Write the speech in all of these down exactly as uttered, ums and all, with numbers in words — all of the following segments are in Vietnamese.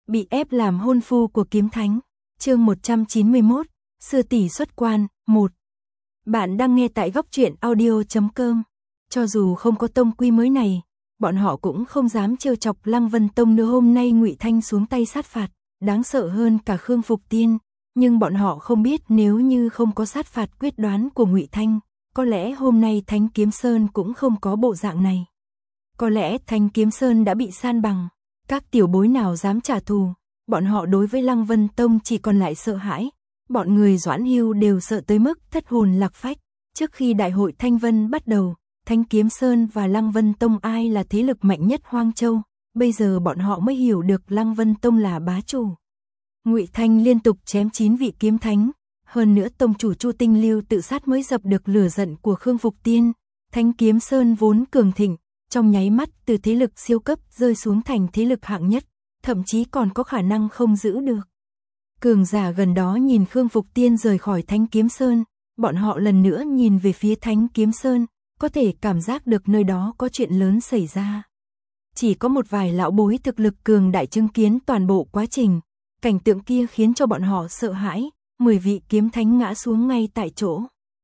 Bị ép làm hôn phu của kiếm thánh. Chương một trăm chín mươi mốt, sư tỷ xuất quan, một. Bạn đang nghe tại góc truyện audio chấm com. Cho dù không có tông quy mới này, bọn họ cũng không dám trêu chọc Lăng Vân Tông nữa. Hôm nay Ngụy Thanh xuống tay sát phạt, đáng sợ hơn cả Khương Phục Tiên, nhưng bọn họ không biết nếu như không có sát phạt quyết đoán của Ngụy Thanh, có lẽ hôm nay Thánh Kiếm Sơn cũng không có bộ dạng này. Có lẽ Thánh Kiếm Sơn đã bị san bằng, các tiểu bối nào dám trả thù, bọn họ đối với Lăng Vân Tông chỉ còn lại sợ hãi. Bọn người Doãn Hưu đều sợ tới mức thất hồn lạc phách. Trước khi đại hội Thanh Vân bắt đầu, Thánh Kiếm Sơn và Lăng Vân Tông ai là thế lực mạnh nhất Hoang Châu, bây giờ bọn họ mới hiểu được Lăng Vân Tông là bá chủ. Ngụy Thanh liên tục chém chín vị kiếm thánh, hơn nữa tông chủ Chu Tinh Lưu tự sát mới dập được lửa giận của Khương Phục Tiên. Thánh Kiếm Sơn vốn cường thịnh, trong nháy mắt từ thế lực siêu cấp rơi xuống thành thế lực hạng nhất, thậm chí còn có khả năng không giữ được. Cường giả gần đó nhìn Khương Phục Tiên rời khỏi Thánh Kiếm Sơn, bọn họ lần nữa nhìn về phía Thánh Kiếm Sơn, có thể cảm giác được nơi đó có chuyện lớn xảy ra. Chỉ có một vài lão bối thực lực cường đại chứng kiến toàn bộ quá trình, cảnh tượng kia khiến cho bọn họ sợ hãi, mười vị kiếm thánh ngã xuống ngay tại chỗ.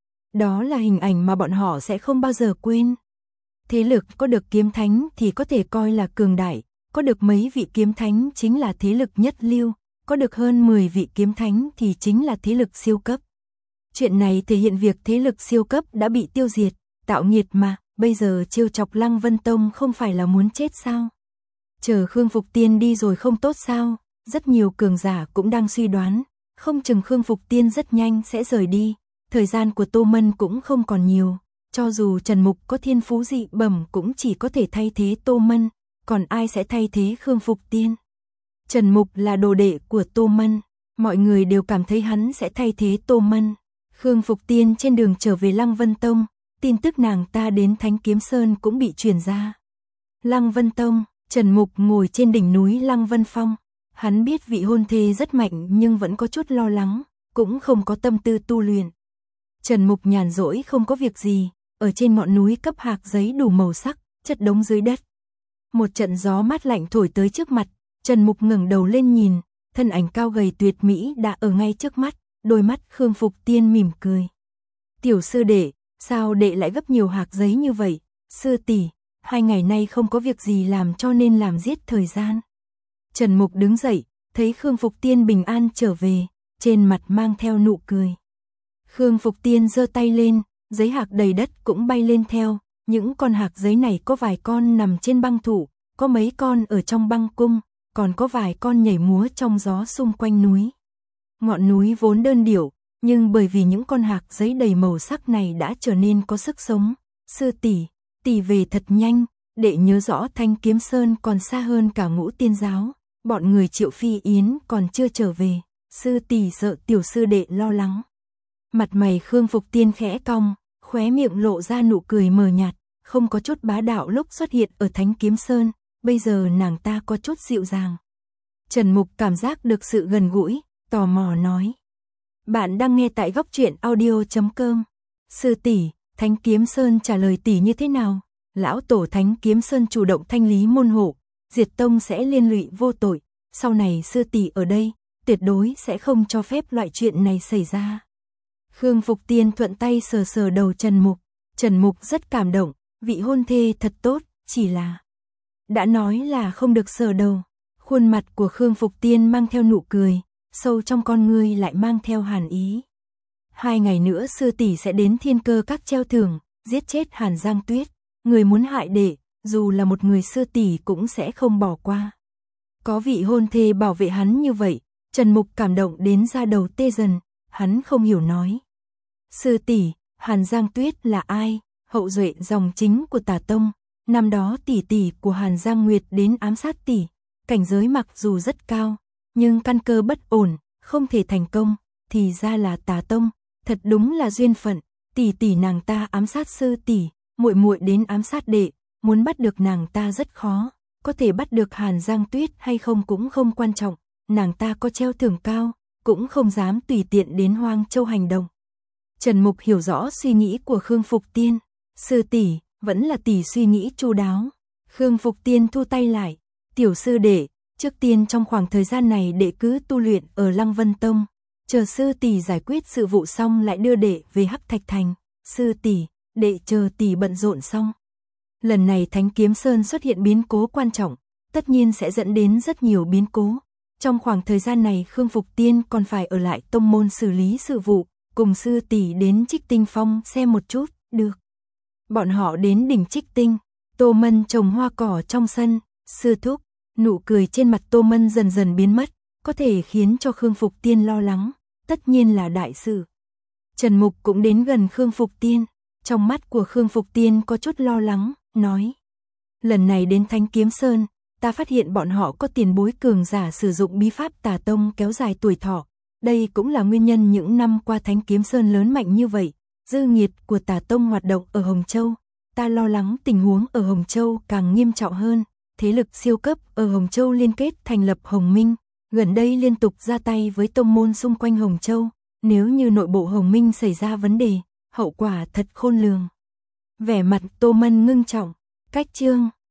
Đó là hình ảnh mà bọn họ sẽ không bao giờ quên. Thế lực có được kiếm thánh thì có thể coi là cường đại, có được mấy vị kiếm thánh chính là thế lực nhất lưu, có được hơn mười vị kiếm thánh thì chính là thế lực siêu cấp. Chuyện này thể hiện việc thế lực siêu cấp đã bị tiêu diệt, tạo nghiệt mà, bây giờ trêu chọc Lăng Vân Tông không phải là muốn chết sao? Chờ Khương Phục Tiên đi rồi không tốt sao? Rất nhiều cường giả cũng đang suy đoán, không chừng Khương Phục Tiên rất nhanh sẽ rời đi, thời gian của Tô Mân cũng không còn nhiều. Cho dù Trần Mục có thiên phú dị bẩm cũng chỉ có thể thay thế Tô Mân, còn ai sẽ thay thế Khương Phục Tiên? Trần Mục là đồ đệ của Tô Mân, mọi người đều cảm thấy hắn sẽ thay thế Tô Mân. Khương Phục Tiên trên đường trở về Lăng Vân Tông, tin tức nàng ta đến Thánh Kiếm Sơn cũng bị truyền ra. Lăng Vân Tông, Trần Mục ngồi trên đỉnh núi Lăng Vân Phong, hắn biết vị hôn thê rất mạnh nhưng vẫn có chút lo lắng, cũng không có tâm tư tu luyện. Trần Mục nhàn rỗi không có việc gì, ở trên ngọn núi cấp hạc giấy đủ màu sắc, chất đống dưới đất. Một trận gió mát lạnh thổi tới trước mặt, Trần Mục ngẩng đầu lên nhìn, thân ảnh cao gầy tuyệt mỹ đã ở ngay trước mắt, đôi mắt Khương Phục Tiên mỉm cười. Tiểu sư đệ, sao đệ lại gấp nhiều hạc giấy như vậy? Sư tỷ, hai ngày nay không có việc gì làm cho nên làm giết thời gian. Trần Mục đứng dậy, thấy Khương Phục Tiên bình an trở về, trên mặt mang theo nụ cười. Khương Phục Tiên giơ tay lên, giấy hạc đầy đất cũng bay lên theo, những con hạc giấy này có vài con nằm trên băng thụ, có mấy con ở trong băng cung, còn có vài con nhảy múa trong gió xung quanh núi. Ngọn núi vốn đơn điệu, nhưng bởi vì những con hạc giấy đầy màu sắc này đã trở nên có sức sống. Sư tỷ, tỷ về thật nhanh, đệ nhớ rõ Thanh Kiếm Sơn còn xa hơn cả Ngũ Tiên Giáo, bọn người Triệu Phi Yến còn chưa trở về, sư tỷ sợ tiểu sư đệ lo lắng. Mặt mày Khương Phục Tiên khẽ cong, khóe miệng lộ ra nụ cười mờ nhạt, không có chút bá đạo lúc xuất hiện ở Thánh Kiếm Sơn, bây giờ nàng ta có chút dịu dàng. Trần Mục cảm giác được sự gần gũi, tò mò nói. Bạn đang nghe tại góc truyện audio chấm com. Sư tỷ, Thánh Kiếm Sơn trả lời tỷ như thế nào? Lão tổ Thánh Kiếm Sơn chủ động thanh lý môn hộ, diệt tông sẽ liên lụy vô tội, sau này sư tỷ ở đây, tuyệt đối sẽ không cho phép loại chuyện này xảy ra. Khương Phục Tiên thuận tay sờ sờ đầu Trần Mục, Trần Mục rất cảm động, vị hôn thê thật tốt, chỉ là... Đã nói là không được sờ đầu, khuôn mặt của Khương Phục Tiên mang theo nụ cười, sâu trong con ngươi lại mang theo hàn ý. Hai ngày nữa sư tỷ sẽ đến Thiên Cơ Các treo thưởng, giết chết Hàn Giang Tuyết, người muốn hại đệ, dù là một người sư tỷ cũng sẽ không bỏ qua. Có vị hôn thê bảo vệ hắn như vậy, Trần Mục cảm động đến da đầu tê dần, hắn không hiểu nói. Sư tỷ, Hàn Giang Tuyết là ai? Hậu duệ dòng chính của Tà Tông, năm đó tỷ tỷ của Hàn Giang Nguyệt đến ám sát tỷ, cảnh giới mặc dù rất cao, nhưng căn cơ bất ổn, không thể thành công, thì ra là Tà Tông, thật đúng là duyên phận, tỷ tỷ nàng ta ám sát sư tỷ, muội muội đến ám sát đệ, muốn bắt được nàng ta rất khó, có thể bắt được Hàn Giang Tuyết hay không cũng không quan trọng, nàng ta có treo thưởng cao, cũng không dám tùy tiện đến Hoang Châu hành động. Trần Mục hiểu rõ suy nghĩ của Khương Phục Tiên, sư tỷ, vẫn là tỷ suy nghĩ chu đáo. Khương Phục Tiên thu tay lại, tiểu sư đệ, Trước tiên trong khoảng thời gian này đệ cứ tu luyện ở Lăng Vân Tông, chờ sư tỷ giải quyết sự vụ xong lại đưa đệ về Hắc Thạch Thành. Sư tỷ, đệ chờ tỷ bận rộn xong. Lần này Thánh Kiếm Sơn xuất hiện biến cố quan trọng, tất nhiên sẽ dẫn đến rất nhiều biến cố. Trong khoảng thời gian này Khương Phục Tiên còn phải ở lại tông môn xử lý sự vụ, cùng sư tỷ đến Trích Tinh Phong xem một chút, được. Bọn họ đến đỉnh Trích Tinh, Tô Mân trồng hoa cỏ trong sân, sư thúc, nụ cười trên mặt Tô Mân dần dần biến mất, có thể khiến cho Khương Phục Tiên lo lắng, tất nhiên là đại sự. Trần Mục cũng đến gần Khương Phục Tiên, trong mắt của Khương Phục Tiên có chút lo lắng, nói. Lần này đến Thánh Kiếm Sơn, ta phát hiện bọn họ có tiền bối cường giả sử dụng bí pháp Tà Tông kéo dài tuổi thọ. Đây cũng là nguyên nhân những năm qua Thánh Kiếm Sơn lớn mạnh như vậy. Dư nghiệt của Tà Tông hoạt động ở Hồng Châu. Ta lo lắng tình huống ở Hồng Châu càng nghiêm trọng hơn. Thế lực siêu cấp ở Hồng Châu liên kết thành lập Hồng Minh. Gần đây liên tục ra tay với tông môn xung quanh Hồng Châu. Nếu như nội bộ Hồng Minh xảy ra vấn đề, hậu quả thật khôn lường. Vẻ mặt Tô Mân ngưng trọng. Cách chương